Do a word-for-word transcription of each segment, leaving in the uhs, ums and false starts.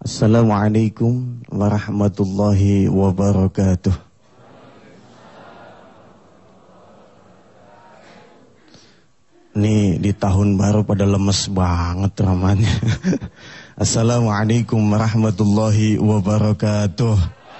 Assalamualaikum warahmatullahi wabarakatuh. Nih di tahun baru pada lemes banget ramanya. Assalamualaikum warahmatullahi wabarakatuh.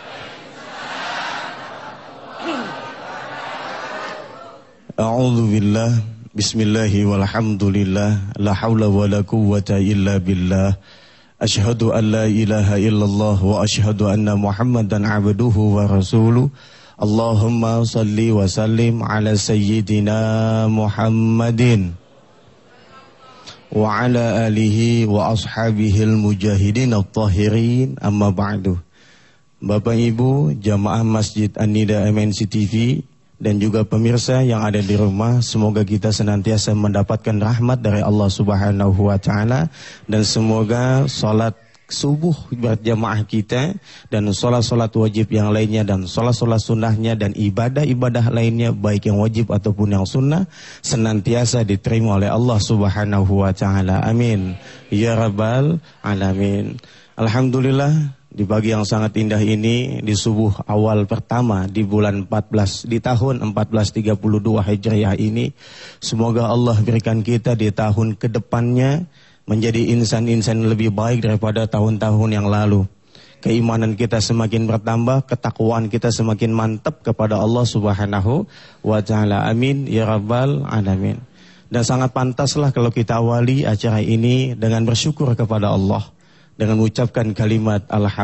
A'udzu billah, bismillahi walhamdulillah, la haula wala quwwata illa billah. Asyhadu an la ilaha illallah wa asyhadu anna Muhammadan abduhu wa rasuluh. Allahumma salli wa sallim ala sayyidina Muhammadin wa ala alihi wa ashabihil mujahidin at-tahirin, amma ba'du. Bapak Ibu jamaah Masjid An-Nida M N C T V dan juga pemirsa yang ada di rumah, semoga kita senantiasa mendapatkan rahmat dari Allah Subhanahu wa taala, dan semoga salat subuh berjamaah kita dan salat-salat wajib yang lainnya dan salat-salat sunnahnya dan ibadah-ibadah lainnya baik yang wajib ataupun yang sunnah senantiasa diterima oleh Allah Subhanahu wa taala. Amin ya rabbal alamin. Alhamdulillah, di pagi yang sangat indah ini, di subuh awal pertama di bulan empat belas di tahun empat belas tiga puluh dua Hijriah ini, semoga Allah berikan kita di tahun kedepannya menjadi insan-insan lebih baik daripada tahun-tahun yang lalu. Keimanan kita semakin bertambah, ketakwaan kita semakin mantap kepada Allah Subhanahu wa taala. Amin ya rabbal alamin. Dan sangat pantaslah kalau kita awali acara ini dengan bersyukur kepada Allah, dengan mengucapkan kalimat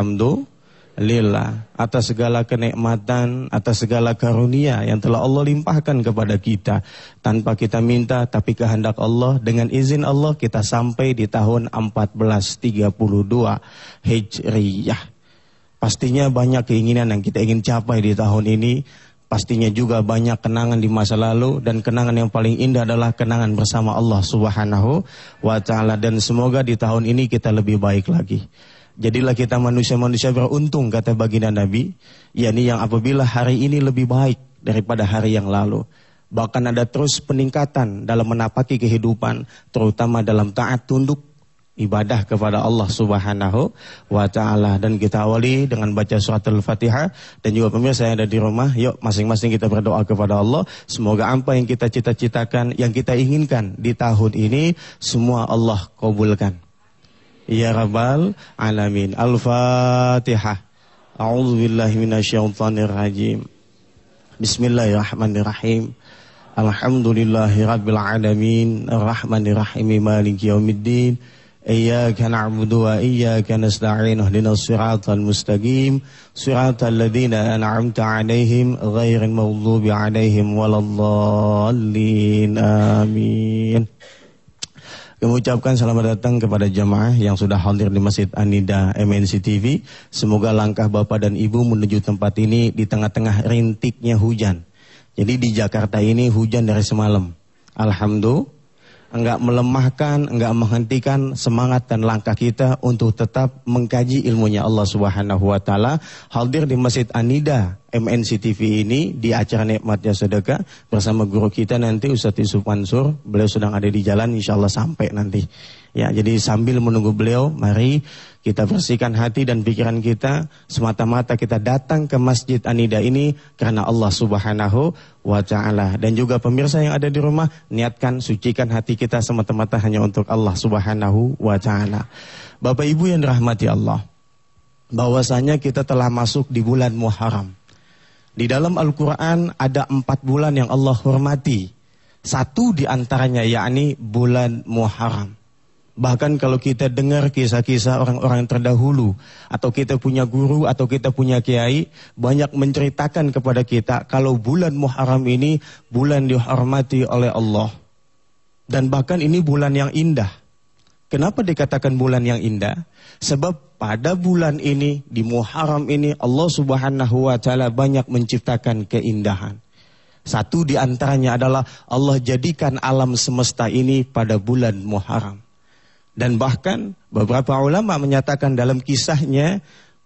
alhamdulillah atas segala kenikmatan, atas segala karunia yang telah Allah limpahkan kepada kita tanpa kita minta, tapi kehendak Allah, dengan izin Allah kita sampai di tahun empat belas tiga puluh dua Hijriyah. Pastinya banyak keinginan yang kita ingin capai di tahun ini. Pastinya juga banyak kenangan di masa lalu, dan kenangan yang paling indah adalah kenangan bersama Allah Subhanahu wa taala. Dan semoga di tahun ini kita lebih baik lagi. Jadilah kita manusia-manusia beruntung, kata baginda Nabi, yakni yang apabila hari ini lebih baik daripada hari yang lalu. Bahkan ada terus peningkatan dalam menapaki kehidupan, terutama dalam taat tunduk ibadah kepada Allah Subhanahu wa taala. Dan kita awali dengan baca surat Al-Fatihah. Dan juga pemirsa yang ada di rumah, yuk masing-masing kita berdoa kepada Allah, semoga apa yang kita cita-citakan, yang kita inginkan di tahun ini, semua Allah kabulkan ya rabbal alamin. Al-Fatihah. A'udzu billahi minasyaitonir rajim. Bismillahirrahmanirrahim. Alhamdulillahi rabbil alamin, arrahmanir rahim, maliki yaumiddin. Iyyaka na'budu wa iyyaka nasta'in, ihdinas siratal mustaqim, siratal ladzina an'amta 'alaihim ghairil maghdubi 'alaihim waladdallin. Amin. Kami ucapkan selamat datang kepada jamaah yang sudah hadir di Masjid An-Nida M N C T V. Semoga langkah Bapak dan Ibu menuju tempat ini di tengah-tengah rintiknya hujan. Jadi di Jakarta ini hujan dari semalam. Alhamdulillah, enggak melemahkan, enggak menghentikan semangat dan langkah kita untuk tetap mengkaji ilmunya Allah Subhanahu wa taala. Hadir di Masjid An-Nida M N C T V ini di acara Nikmatnya Sedekah bersama guru kita nanti Ustaz Yusuf Mansur. Beliau sedang ada di jalan, insyaallah sampai nanti. Ya, jadi sambil menunggu beliau, mari kita bersihkan hati dan pikiran kita, semata-mata kita datang ke Masjid An-Nida ini karena Allah Subhanahu wa taala. Dan juga pemirsa yang ada di rumah, niatkan, sucikan hati kita semata-mata hanya untuk Allah Subhanahu wa taala. Bapak Ibu yang dirahmati Allah, bahwasanya kita telah masuk di bulan Muharram. Di dalam Al-Quran ada empat bulan yang Allah hormati. Satu di antaranya yakni bulan Muharram. Bahkan kalau kita dengar kisah-kisah orang-orang terdahulu, atau kita punya guru, atau kita punya kiai, banyak menceritakan kepada kita kalau bulan Muharram ini bulan dihormati oleh Allah. Dan bahkan ini bulan yang indah. Kenapa dikatakan bulan yang indah? Sebab pada bulan ini, di Muharram ini, Allah Subhanahu wa taala banyak menciptakan keindahan. Satu di antaranya adalah Allah jadikan alam semesta ini pada bulan Muharram. Dan bahkan beberapa ulama menyatakan dalam kisahnya,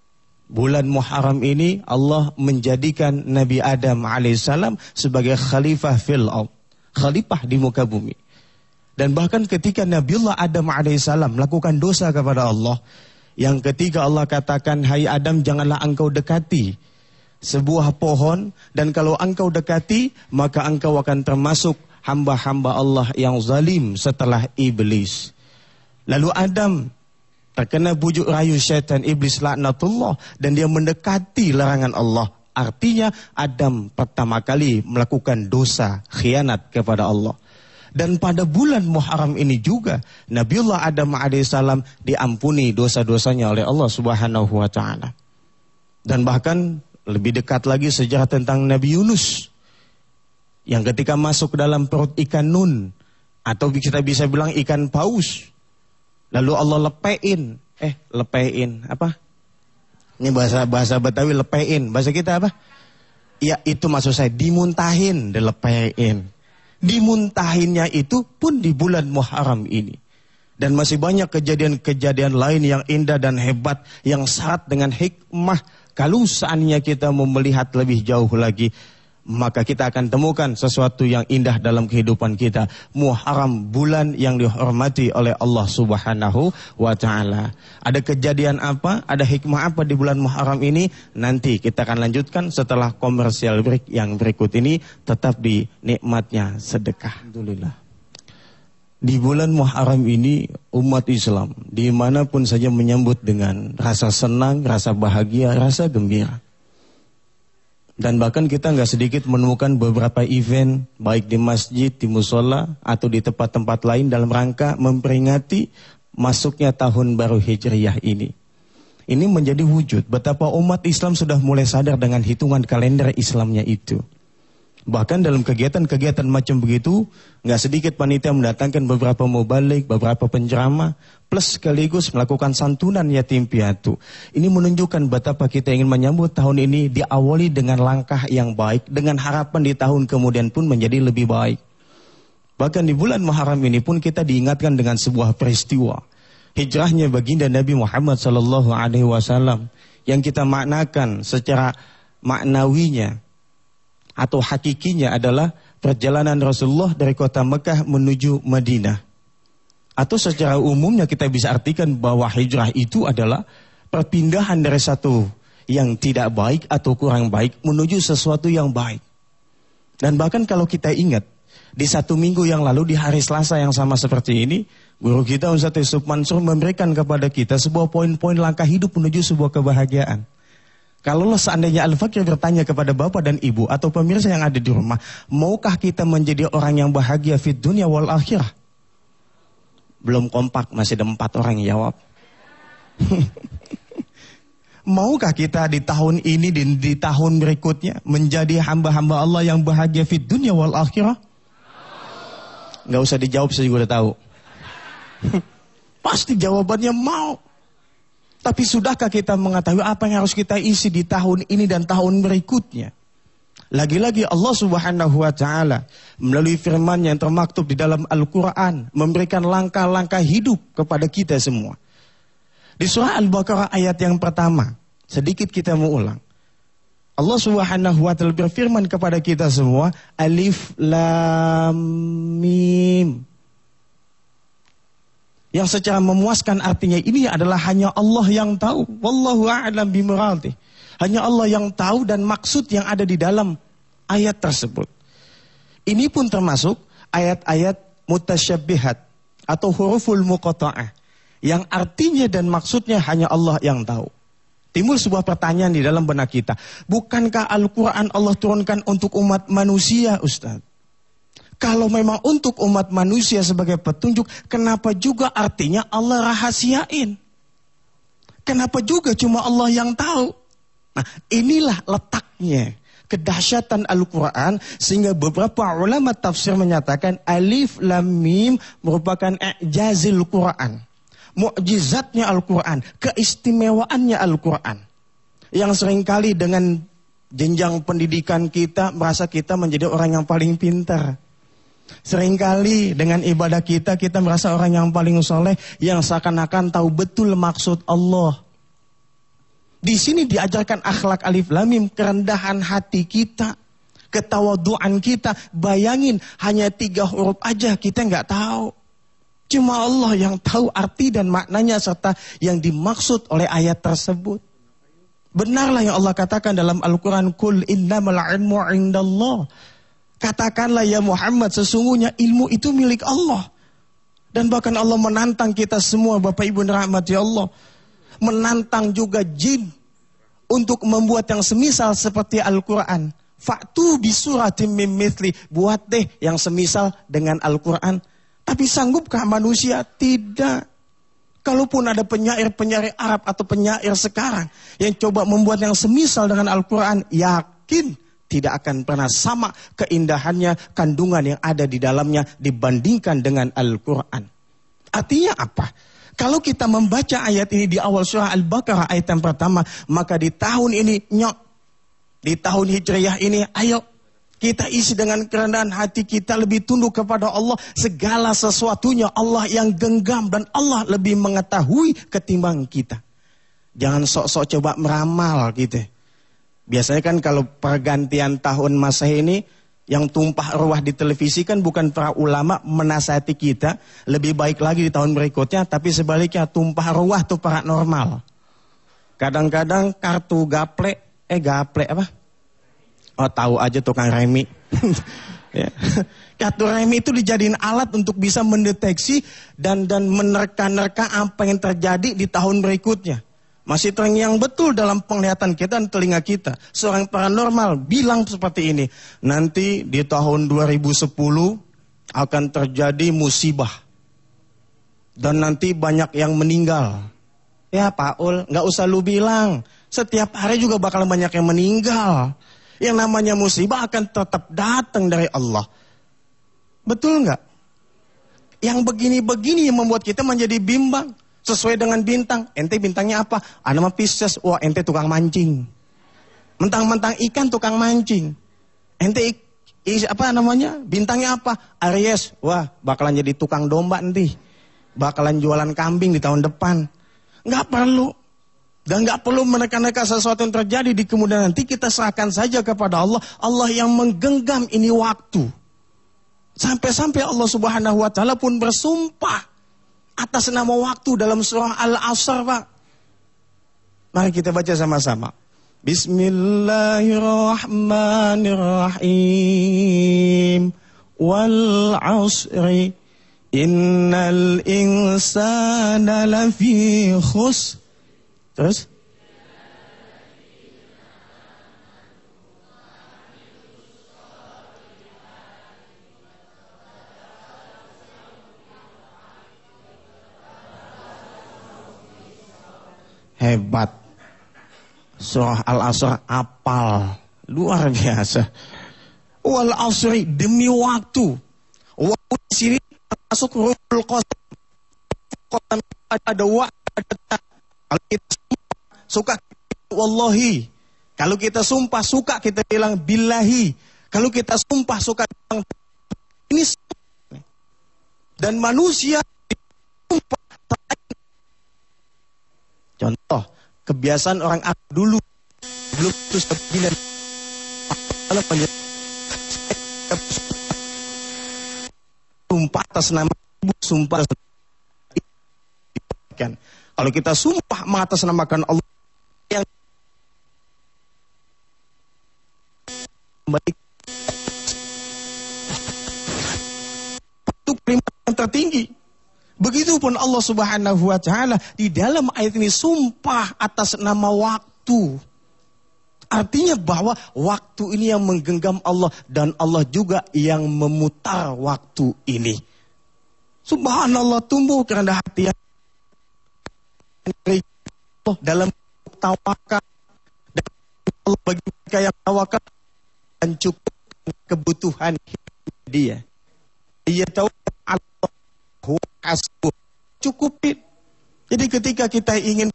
bulan Muharram ini Allah menjadikan Nabi Adam alaihissalam sebagai khalifah fil ardh, khalifah di muka bumi. Dan bahkan ketika Nabiullah Adam alaihissalam melakukan dosa kepada Allah, Yang ketiga Allah katakan, hai Adam, janganlah engkau dekati sebuah pohon, dan kalau engkau dekati, maka engkau akan termasuk hamba-hamba Allah yang zalim setelah iblis. Lalu Adam terkena bujuk rayu syaitan iblis laknatullah, dan dia mendekati larangan Allah. Artinya Adam pertama kali melakukan dosa khianat kepada Allah. Dan pada bulan Muharram ini juga Nabiullah Adam alaihissalam diampuni dosa-dosanya oleh Allah Subhanahu wa taala. Dan bahkan lebih dekat lagi sejarah tentang Nabi Yunus yang ketika masuk ke dalam perut ikan nun, atau kita bisa bilang ikan paus, lalu Allah lepein, eh lepein apa? Ini bahasa bahasa Betawi lepein, bahasa kita apa? Ya itu maksud saya, dimuntahin, dilepein. Dimuntahinnya itu pun di bulan Muharram ini. Dan masih banyak kejadian-kejadian lain yang indah dan hebat, yang syarat dengan hikmah. Kalau seandainya kita mau melihat lebih jauh lagi, maka kita akan temukan sesuatu yang indah dalam kehidupan kita. Muharram, bulan yang dihormati oleh Allah Subhanahu wa taala. Ada kejadian apa? Ada hikmah apa di bulan Muharram ini? Nanti kita akan lanjutkan setelah komersial break yang berikut ini. Tetap di nikmatnya sedekah. Alhamdulillah. Di bulan Muharram ini umat Islam dimanapun saja menyambut dengan rasa senang, rasa bahagia, rasa gembira. Dan bahkan kita nggak sedikit menemukan beberapa event, baik di masjid, di musola, atau di tempat-tempat lain dalam rangka memperingati masuknya tahun baru Hijriyah ini. Ini menjadi wujud betapa umat Islam sudah mulai sadar dengan hitungan kalender Islamnya itu. Bahkan dalam kegiatan-kegiatan macam begitu, nggak sedikit panitia mendatangkan beberapa mubalik, beberapa penceramah, plus sekaligus melakukan santunan yatim piatu. Ini menunjukkan betapa kita ingin menyambut tahun ini diawali dengan langkah yang baik, dengan harapan di tahun kemudian pun menjadi lebih baik. Bahkan di bulan Muharram ini pun kita diingatkan dengan sebuah peristiwa. Hijrahnya baginda Nabi Muhammad sallallahu alaihi wasallam yang kita maknakan secara maknawinya atau hakikinya adalah perjalanan Rasulullah dari kota Mekah menuju Madinah. Atau secara umumnya kita bisa artikan bahwa hijrah itu adalah perpindahan dari satu yang tidak baik atau kurang baik menuju sesuatu yang baik. Dan bahkan kalau kita ingat, di satu minggu yang lalu di hari Selasa yang sama seperti ini, guru kita Ustaz Yusuf Mansur memberikan kepada kita sebuah poin-poin langkah hidup menuju sebuah kebahagiaan. Kalau seandainya Al-Fakir bertanya kepada bapak dan ibu atau pemirsa yang ada di rumah, maukah kita menjadi orang yang bahagia fid dunya wal akhirah? Belum kompak, masih ada empat orang yang jawab. Maukah kita di tahun ini, di, di tahun berikutnya menjadi hamba-hamba Allah yang bahagia fid dunya wal akhirah? Gak usah dijawab, saya juga udah tahu. Pasti jawabannya mau. Tapi sudahkah kita mengetahui apa yang harus kita isi di tahun ini dan tahun berikutnya? Lagi-lagi Allah Subhanahu wa taala melalui firman yang termaktub di dalam Al-Quran memberikan langkah-langkah hidup kepada kita semua. Di surah Al-Baqarah ayat yang pertama, sedikit kita mengulang. Allah Subhanahu wa taala berfirman kepada kita semua, Alif Lam Mim. Yang secara memuaskan artinya ini adalah hanya Allah yang tahu. Wallahu a'lam bimuradih. Hanya Allah yang tahu dan maksud yang ada di dalam ayat tersebut. Ini pun termasuk ayat-ayat mutasyabbihat atau huruful muqatta'ah yang artinya dan maksudnya hanya Allah yang tahu. Timbul sebuah pertanyaan di dalam benak kita. Bukankah Al-Quran Allah turunkan untuk umat manusia, Ustaz? Kalau memang untuk umat manusia sebagai petunjuk, kenapa juga artinya Allah rahasiain? Kenapa juga cuma Allah yang tahu? Nah, inilah letaknya kedahsyatan Al-Quran, sehingga beberapa ulama tafsir menyatakan Alif Lam Mim merupakan i'jazil Quran. Mukjizatnya Al-Quran, keistimewaannya Al-Quran. Yang seringkali dengan jenjang pendidikan kita merasa kita menjadi orang yang paling pintar. Seringkali dengan ibadah kita, kita merasa orang yang paling soleh, yang seakan-akan tahu betul maksud Allah. Di sini diajarkan akhlak Alif Lam Mim, kerendahan hati kita, ketawaduan kita. Bayangin, hanya tiga huruf aja kita nggak tahu. Cuma Allah yang tahu arti dan maknanya serta yang dimaksud oleh ayat tersebut. Benarlah yang Allah katakan dalam Al-Quran, Qul innamal ilmu indallah. Katakanlah ya Muhammad, sesungguhnya ilmu itu milik Allah. Dan bahkan Allah menantang kita semua, Bapak Ibu rahmati Allah, menantang juga jin untuk membuat yang semisal seperti Al-Quran. Fa'tu bisuratim mim mithli, buat deh yang semisal dengan Al-Quran. Tapi sanggupkah manusia? Tidak. Kalaupun ada penyair-penyair Arab atau penyair sekarang yang coba membuat yang semisal dengan Al-Quran, yakin tidak akan pernah sama keindahannya, kandungan yang ada di dalamnya dibandingkan dengan Al-Quran. Artinya apa? Kalau kita membaca ayat ini di awal surah Al-Baqarah ayat yang pertama, maka di tahun ini, nyok, di tahun Hijriah ini, ayo kita isi dengan kerendahan hati kita, lebih tunduk kepada Allah. Segala sesuatunya Allah yang genggam dan Allah lebih mengetahui ketimbang kita. Jangan sok-sok coba meramal gitu. Biasanya kan kalau pergantian tahun Masehi ini, yang tumpah ruah di televisi kan bukan para ulama menasihati kita, lebih baik lagi di tahun berikutnya, tapi sebaliknya tumpah ruah tuh paranormal. Kadang-kadang kartu gaple, eh gaple apa? Oh tahu aja tukang remi. Ya. Kartu remi itu dijadiin alat untuk bisa mendeteksi dan dan menerka-nerka apa yang terjadi di tahun berikutnya. Masih terngiang betul dalam penglihatan kita dan telinga kita. Seorang paranormal bilang seperti ini. Nanti di tahun dua ribu sepuluh akan terjadi musibah. Dan nanti banyak yang meninggal. Ya Pak Ul, gak usah lu bilang. Setiap hari juga bakal banyak yang meninggal. Yang namanya musibah akan tetap datang dari Allah. Betul gak? Yang begini-begini yang membuat kita menjadi bimbang. Sesuai dengan bintang. Ente bintangnya apa? Ah, nama Pisces. Wah, ente tukang mancing. Mentang-mentang ikan tukang mancing. Ente ik, ik, apa namanya? Bintangnya apa? Aries. Wah, bakalan jadi tukang domba nanti. Bakalan jualan kambing di tahun depan. Nggak perlu. Dan nggak perlu menekan-nekan sesuatu yang terjadi di kemudian nanti. Kita serahkan saja kepada Allah. Allah yang menggenggam ini waktu. Sampai-sampai Allah Subhanahu wa Ta'ala pun bersumpah atas nama waktu dalam surah Al-Asr, Pak. Mari kita baca sama-sama. Bismillahirrahmanirrahim. Wal 'asri innal insana lafi khusr. Terus? Hebat. Surah Al-Asr apal. Luar biasa. Wal asri, demi waktu. Waktu di sini masuk ruhul qasam. Qasam ada wa ada ta. Kalau kita suka wallahi. Kalau kita sumpah suka kita bilang billahi. Kalau kita sumpah suka bilang ini. Dan manusia sumpah. Contoh, kebiasaan orang Arab dulu belum itu sebegini kalau sumpah atas nama ibu, sumpah kan. Kalau kita sumpah mengatasnamakan Allah yang baik, itu kalimat yang tertinggi. Begitupun Allah Subhanahu wa Ta'ala di dalam ayat ini sumpah atas nama waktu. Artinya bahwa waktu ini yang menggenggam Allah dan Allah juga yang memutar waktu ini. Subhanallah, tumbuh kerendahan hati yang dalam tawakal, dan Allah bagi mereka yang tawakal dan cukup kebutuhan dia. Dia tahu Allah hasbuh, cukupin. Jadi ketika kita ingin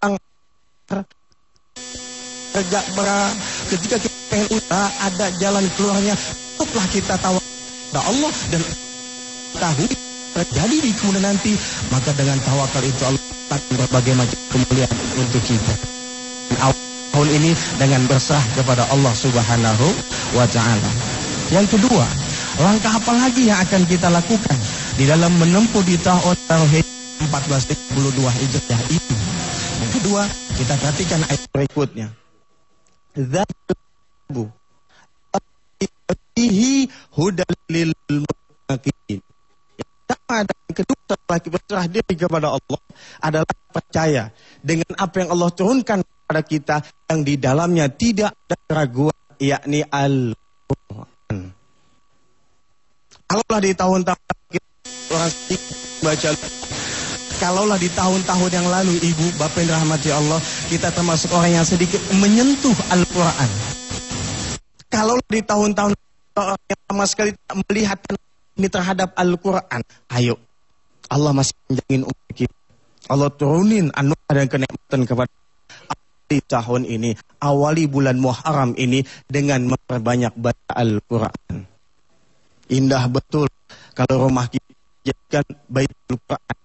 tegak berang, ketika kita pengen usaha ada jalan keluarnya, cukuplah kita tawakal kepada Allah dan tahu terjadi di kemudian nanti, maka dengan tawakal itu Allah akan berbagai macam kemuliaan untuk kita. Tahun ini dengan berserah kepada Allah Subhanahu wa Ta'ala. Yang kedua, langkah apa lagi yang akan kita lakukan di dalam menempuh di tahun seribu empat ratus tiga puluh dua Hijriah ini. Yang kedua, kita perhatikan ayat berikutnya. Dzalika fihi hudal lil muttaqin. Yang pertama dan kedua setelah kita berserah diri kepada Allah adalah percaya dengan apa yang Allah turunkan kepada kita yang di dalamnya tidak ada keraguan, yakni Al-Quran. Kalaulah di tahun-tahun kita orang baca, kalaulah di tahun-tahun yang lalu ibu, bapak yang dirahmati Allah, kita termasuk orang yang sedikit menyentuh Al-Quran. Kalaulah di tahun-tahun orang yang sama sekali tak melihat ini terhadap Al-Quran, ayo, Allah masih menjamin umat kita. Allah turunin anugerah dan kenikmatan kepada di tahun ini, awali bulan Muharram ini dengan memperbanyak baca Al-Quran. Indah betul kalau rumah kita jadikan Baitul Quran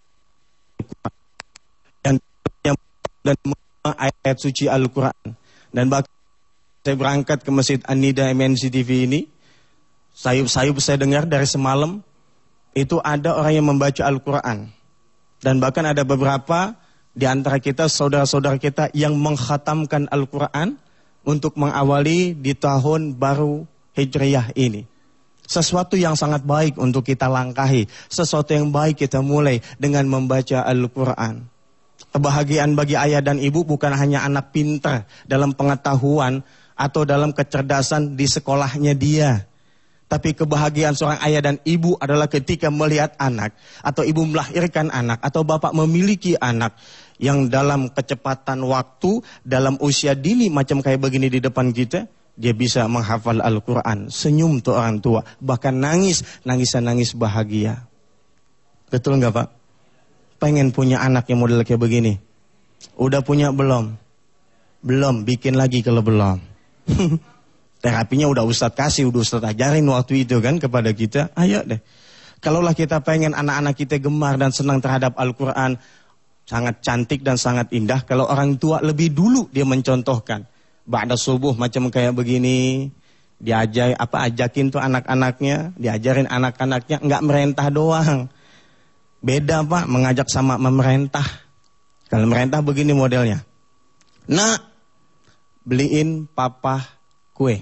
dan dan ayat suci Al-Quran. Dan bahkan saya berangkat ke Masjid An-Nida M N C T V ini, sayup-sayup saya dengar dari semalam itu ada orang yang membaca Al-Quran. Dan bahkan ada beberapa di antara kita, saudara-saudara kita yang mengkhatamkan Al-Quran untuk mengawali di tahun baru Hijriah ini. Sesuatu yang sangat baik untuk kita langkahi. Sesuatu yang baik kita mulai dengan membaca Al-Quran. Kebahagiaan bagi ayah dan ibu bukan hanya anak pintar dalam pengetahuan atau dalam kecerdasan di sekolahnya dia. Tapi kebahagiaan seorang ayah dan ibu adalah ketika melihat anak, atau ibu melahirkan anak, atau bapak memiliki anak yang dalam kecepatan waktu, dalam usia dini macam kayak begini di depan kita, dia bisa menghafal Al-Quran. Senyum tuh orang tua, bahkan nangis, nangisan-nangis bahagia. Betul nggak Pak? Pengen punya anak yang model kayak begini? Udah punya belum? Belum, bikin lagi kalau belum. Terapinya udah Ustadz kasih, udah Ustadz ajarin waktu itu kan kepada kita. Ayo deh. Kalaulah kita pengen anak-anak kita gemar dan senang terhadap Al-Quran, sangat cantik dan sangat indah. Kalau orang tua lebih dulu dia mencontohkan. Ba'da subuh macam kayak begini, diajak apa ajakin tuh anak-anaknya, diajarin anak-anaknya, enggak merentah doang. Beda Pak, mengajak sama memerintah. Kalau merentah begini modelnya. Nak, beliin papa kue.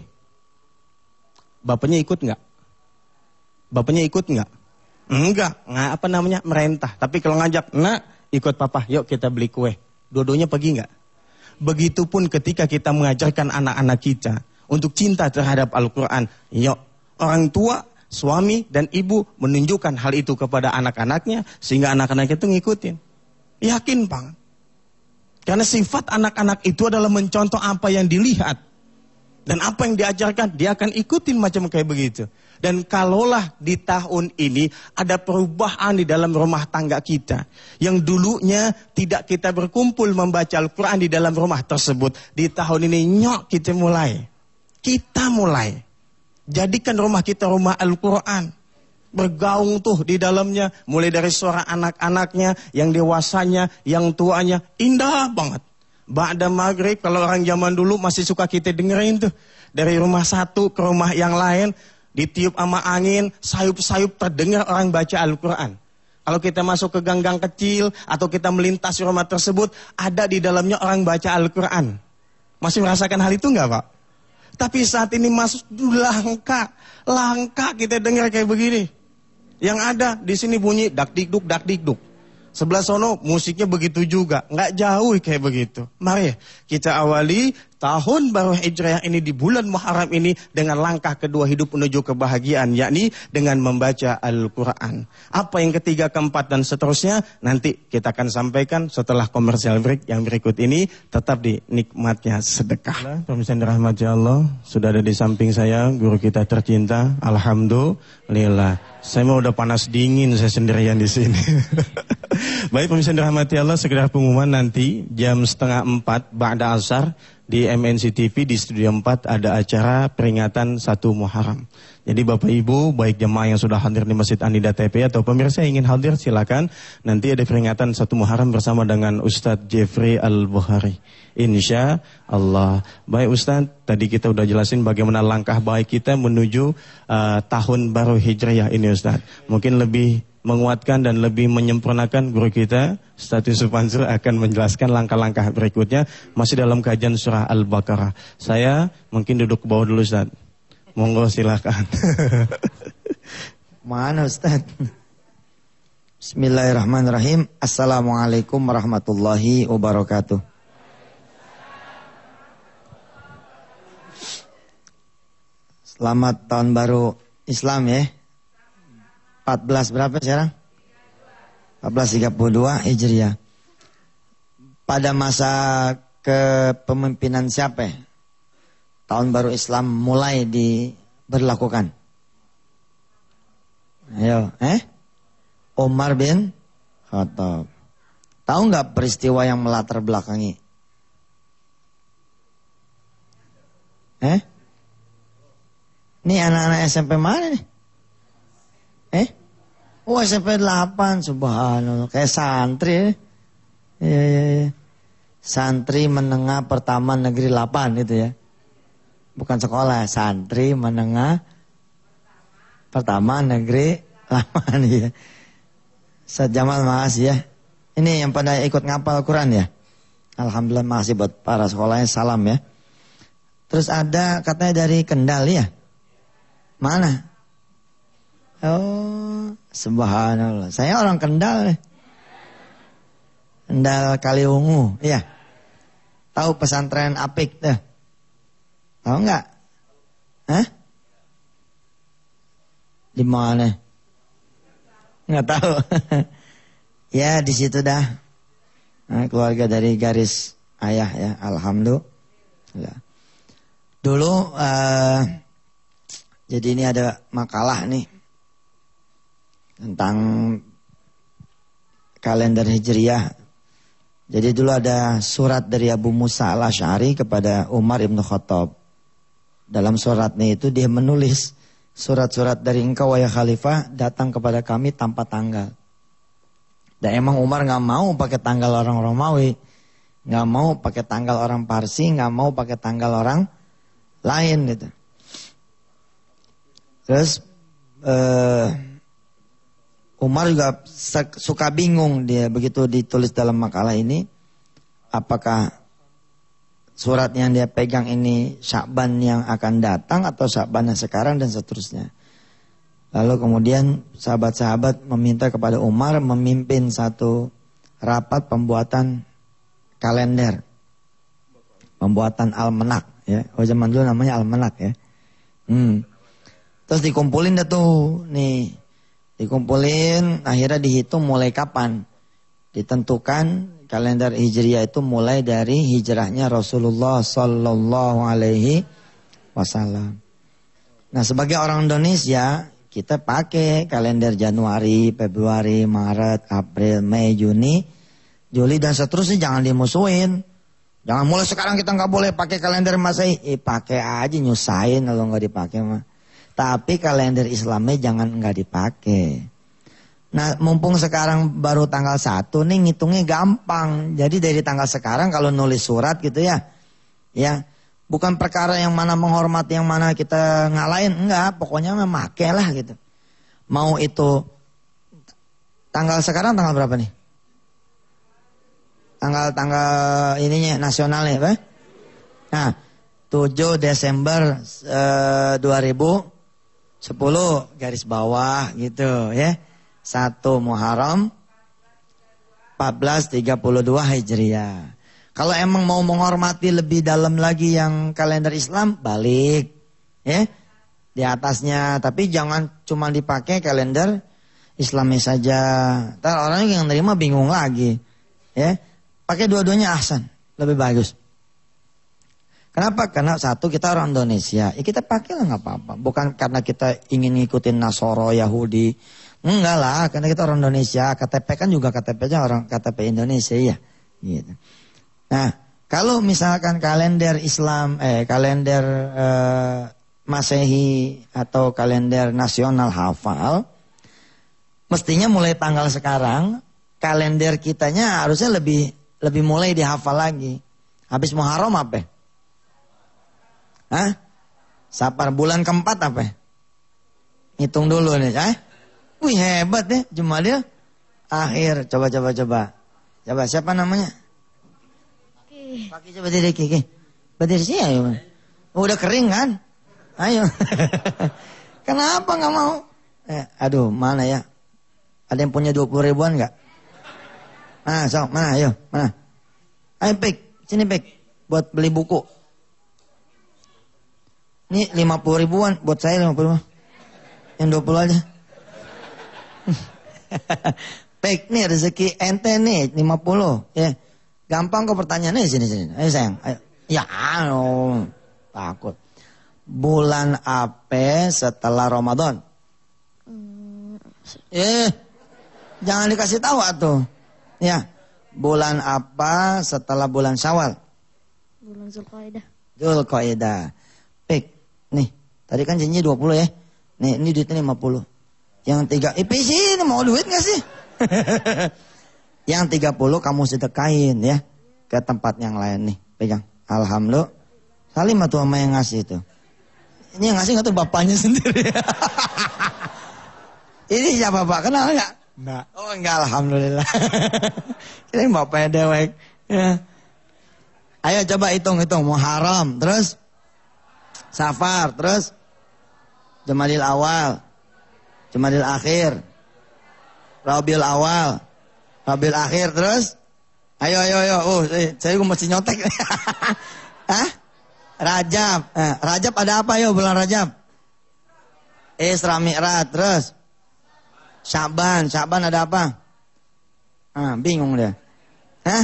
Bapaknya ikut enggak? Bapaknya ikut enggak? Enggak, enggak apa namanya merentah. Tapi kalau ngajak, nak ikut papa, yuk kita beli kue. Dua-duanya pergi enggak? Begitupun ketika kita mengajarkan anak-anak kita untuk cinta terhadap Al-Quran. Yuk, orang tua, suami dan ibu menunjukkan hal itu kepada anak-anaknya sehingga anak-anak itu ngikutin. Yakin Bang? Karena sifat anak-anak itu adalah mencontoh apa yang dilihat. Dan apa yang diajarkan, dia akan ikutin macam kayak begitu. Dan kalaulah di tahun ini ada perubahan di dalam rumah tangga kita. Yang dulunya tidak kita berkumpul membaca Al-Quran di dalam rumah tersebut. Di tahun ini nyok kita mulai. Kita mulai. Jadikan rumah kita rumah Al-Quran. Bergaung tuh di dalamnya. Mulai dari suara anak-anaknya, yang dewasanya, yang tuanya. Indah banget. Ba'da maghrib, kalau orang zaman dulu masih suka kita dengerin tuh. Dari rumah satu ke rumah yang lain, ditiup sama angin, sayup-sayup terdengar orang baca Al-Quran. Kalau kita masuk ke gang-gang kecil, atau kita melintasi rumah tersebut, ada di dalamnya orang baca Al-Quran. Masih merasakan hal itu enggak Pak? Tapi saat ini masuk, langka. Langka kita dengar kayak begini. Yang ada, di sini bunyi dak-dikduk, dak-dikduk. Sebelah sono musiknya begitu juga, nggak jauh kayak begitu. Mari kita awali tahun baru Hijriah ini di bulan Muharram ini dengan langkah kedua hidup menuju kebahagiaan, yakni dengan membaca Al-Quran. Apa yang ketiga, keempat dan seterusnya nanti kita akan sampaikan setelah komersial break yang berikut ini. Tetap di nikmatnya sedekah. Pemirsa yang dirahmati Allah, sudah ada di samping saya guru kita tercinta. Alhamdulillah. Saya mau udah panas dingin saya sendirian di sini. Baik pemirsa yang dirahmati Allah, sekedar pengumuman nanti jam setengah empat ba'da asar di M N C T V di Studio empat ada acara peringatan satu Muharram. Jadi Bapak Ibu, baik jemaah yang sudah hadir di Masjid An-Nida T P atau pemirsa yang ingin hadir silakan. Nanti ada peringatan satu Muharram bersama dengan Ustadz Jeffrey Al-Bukhari. Insya Allah. Baik Ustadz, tadi kita udah jelasin bagaimana langkah baik kita menuju uh, tahun baru Hijriah ini Ustadz. Mungkin lebih menguatkan dan lebih menyempurnakan, guru kita Ustaz Yusuf Mansur akan menjelaskan langkah-langkah berikutnya masih dalam kajian surah Al-Baqarah. Saya mungkin duduk ke bawah dulu Ustaz. Monggo silakan. Mana Ustaz? Bismillahirrahmanirrahim. Assalamualaikum warahmatullahi wabarakatuh. Selamat tahun baru Islam ya. empat belas berapa sekarang? empat belas tiga puluh dua Hijriah. Pada masa kepemimpinan siapa ya? Tahun baru Islam mulai diberlakukan. Ayo, eh? Umar bin Khattab. Tahu nggak peristiwa yang melatar belakangi? Eh? Ini anak-anak S M P mana nih? Eh? Oh S M P delapan, subhanallah. Kayak santri. Iya, iya, iya. Santri menengah pertama negeri delapan gitu ya. Bukan sekolah, santri menengah pertama negeri delapan ya. Ustaz Jamal makasih ya. Ini yang pada ikut ngapal Quran ya. Alhamdulillah makasih buat para sekolahnya, salam ya. Terus ada katanya dari Kendal ya. Mana? Oh, subhanallah. Saya orang Kendal. Kendal Kaliwungu, iya. Tahu pesantren Apik tuh? Tahu nggak? Hah? Di mana? Nggak tahu. Ya di situ dah. Nah, keluarga dari garis ayah ya, alhamdulillah. Dulu. Uh, Jadi ini ada makalah nih tentang kalender Hijriah. Jadi dulu ada surat dari Abu Musa al-Asy'ari kepada Umar ibn Khattab. Dalam suratnya itu dia menulis, surat-surat dari engkau wahai khalifah datang kepada kami tanpa tanggal. Dan emang Umar gak mau pakai tanggal orang Romawi, gak mau pakai tanggal orang Parsi, gak mau pakai tanggal orang lain gitu. Terus uh, Umar juga suka bingung dia begitu ditulis dalam makalah ini. Apakah surat yang dia pegang ini Sya'ban yang akan datang atau Sya'ban yang sekarang dan seterusnya. Lalu kemudian sahabat-sahabat meminta kepada Umar memimpin satu rapat pembuatan kalender. Pembuatan almanak ya. Oh zaman dulu namanya almanak ya. Hmm. Terus dikumpulin dah tuh, nih. Dikumpulin, akhirnya dihitung mulai kapan. Ditentukan kalender Hijriah itu mulai dari hijrahnya Rasulullah Sallallahu Alaihi Wasallam. Nah sebagai orang Indonesia, kita pakai kalender Januari, Februari, Maret, April, Mei, Juni, Juli dan seterusnya, jangan dimusuhin. Jangan mulai sekarang kita nggak boleh pakai kalender Masehi. Eh pakai aja, nyusahin kalau nggak dipakai mah. Tapi kalender Islamnya jangan nggak dipakai. Nah mumpung sekarang baru tanggal satu nih ngitungnya gampang. Jadi dari tanggal sekarang kalau nulis surat gitu ya. Ya bukan perkara yang mana menghormati yang mana kita ngalahin. Enggak, pokoknya memakai lah gitu. Mau itu tanggal sekarang tanggal berapa nih? Tanggal-tanggal ininya nasionalnya apa? Nah tujuh Desember eh, dua ribu sepuluh garis bawah gitu ya. satu Muharram empat belas tiga puluh dua Hijriah. Kalau emang mau menghormati lebih dalam lagi yang kalender Islam, balik ya di atasnya. Tapi jangan cuma dipakai kalender Islamnya saja. Ntar orang yang nerima bingung lagi ya. Pakai dua-duanya ahsan, lebih bagus. Kenapa? Karena satu kita orang Indonesia, ya kita pakai lah nggak apa-apa. Bukan karena kita ingin ngikutin Nasoro, Yahudi, enggak lah. Karena kita orang Indonesia, K T P kan juga K T P-nya orang K T P Indonesia ya. Gitu. Nah, kalau misalkan kalender Islam, eh kalender eh, Masehi atau kalender nasional hafal, mestinya mulai tanggal sekarang kalender kitanya harusnya lebih lebih mulai dihafal lagi. Habis Muharram apa? Hah? Safar bulan keempat apa? Hitung dulu nih, eh? Wih hebat deh Jumadil akhir. Coba coba coba. Coba siapa namanya? Oke. Pakai coba diri Kiki. Berdiri sih ayo. Oh, udah kering kan? Ayo. Kenapa nggak mau? Eh, aduh mana ya? Ada yang punya dua puluh ribuan nggak? Nah, sok mana ayo mana? Ayo Pik, sini Pik. Buat beli buku. Ini lima puluh ribuan buat saya lima puluh. Yang dua puluh aja. Pek nih rezeki ente nih lima puluh ya. Gampang kok pertanyaannya sini sini. Ayo sayang. Ayo. Ya oh, takut. Bulan apa setelah Ramadan? Hmm. Eh jangan dikasih tahu atuh. Ya. Bulan apa setelah bulan Syawal? Bulan Zulqa'dah. Zulqa'dah. Pek nih. Tadi kan janji dua puluh ya. Nih ini duitnya lima puluh. Yang tiga, I P C ini mau duit gak sih? Yang tiga puluh kamu sedekahin ya. Ke tempat yang lain nih. Pegang. Alhamdulillah. Salim tuh sama yang ngasih itu. Ini yang ngasih gak tuh bapaknya sendiri. Ini siapa Pak? Kenal gak? Enggak. Oh enggak, Alhamdulillah. Ini bapaknya dewek. Ya. Ayo coba hitung-hitung. Muharram. Terus. Safar. Terus. Jamadil awal. Jamadil akhir, Rabiul awal, Rabiul akhir, terus, ayo ayo ayo, oh saya gue mesti nyontek, Hah? Rajab, eh, Rajab ada apa yo bulan Rajab? Isra Mi'raj, terus, Syaban, Syaban ada apa? Ah bingung dia, Hah?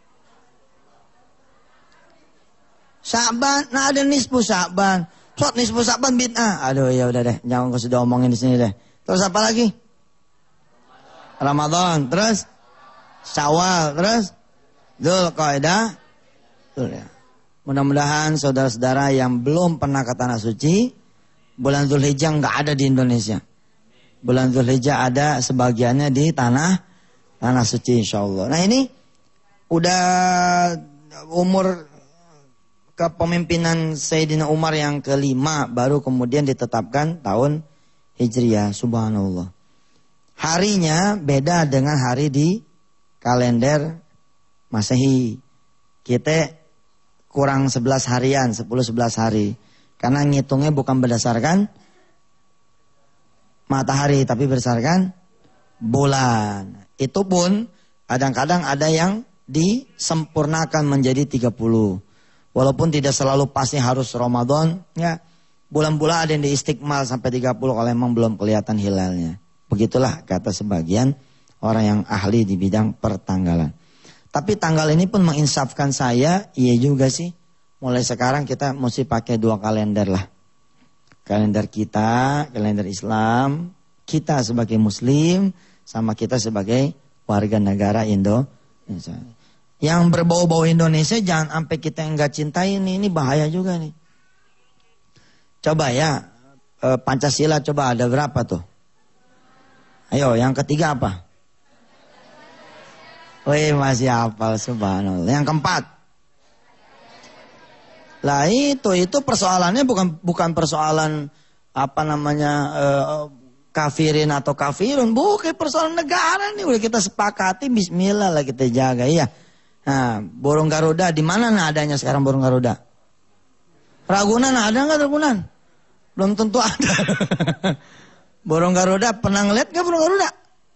Syaban, nah ada nisfu Syaban, Sot nisfu Syaban bid'ah, aduh ya udah deh, jangan kau sudah omongin di sini deh. Terus apa lagi? Ramadan, terus Syawal, terus Dzulqa'dah. Ya. Mudah-mudahan saudara-saudara yang belum pernah ke Tanah Suci, bulan Dzulhijjah nggak ada di Indonesia. Bulan Dzulhijjah ada sebagiannya di tanah Tanah Suci insyaallah. Nah ini udah umur kepemimpinan Sayyidina Umar yang kelima baru kemudian ditetapkan tahun Hijriah, subhanallah. Harinya beda dengan hari di kalender Masehi. Kita kurang sebelas harian, sepuluh sebelas hari. Karena ngitungnya bukan berdasarkan matahari, tapi berdasarkan bulan. Itu pun kadang-kadang ada yang disempurnakan menjadi tiga puluh. Walaupun tidak selalu pasti harus Ramadan, ya. Bulan-bulan ada yang diistikmal sampai tiga puluh kalau memang belum kelihatan hilalnya. Begitulah kata sebagian orang yang ahli di bidang pertanggalan. Tapi tanggal ini pun menginsafkan saya, iya juga sih. Mulai sekarang kita mesti pakai dua kalender lah. Kalender kita, kalender Islam, kita sebagai Muslim, sama kita sebagai warga negara Indonesia. Yang berbau-bau Indonesia jangan sampai kita yang gak cintai ini, ini bahaya juga nih. Coba ya, Pancasila coba ada berapa tuh? Ayo, yang ketiga apa? Wih, masih hafal, subhanallah. Yang keempat? Lah itu, itu persoalannya bukan bukan persoalan apa namanya eh, kafirin atau kafirun, bukan persoalan negara nih. Udah kita sepakati, bismillah lah kita jaga, iya. Nah, burung Garuda di mana nah adanya sekarang burung Garuda? Ragunan ada nggak Ragunan? Belum tentu ada. Burung Garuda pernah ngeliat nggak burung Garuda?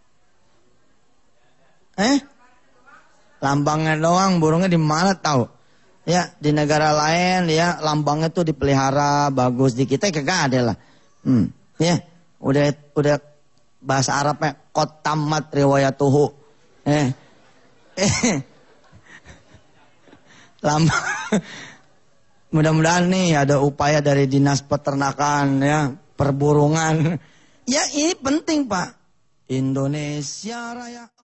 Eh? Lambangnya doang, burungnya di mana tahu? Ya di negara lain ya lambangnya tuh dipelihara bagus, di kita kagak ada lah. Hmm, ya udah udah bahasa Arabnya qad tammat riwayatuhu. Eh, eh. Lambang. Mudah-mudahan nih ada upaya dari dinas peternakan ya, perburungan. Ya ini penting Pak. Indonesia Raya.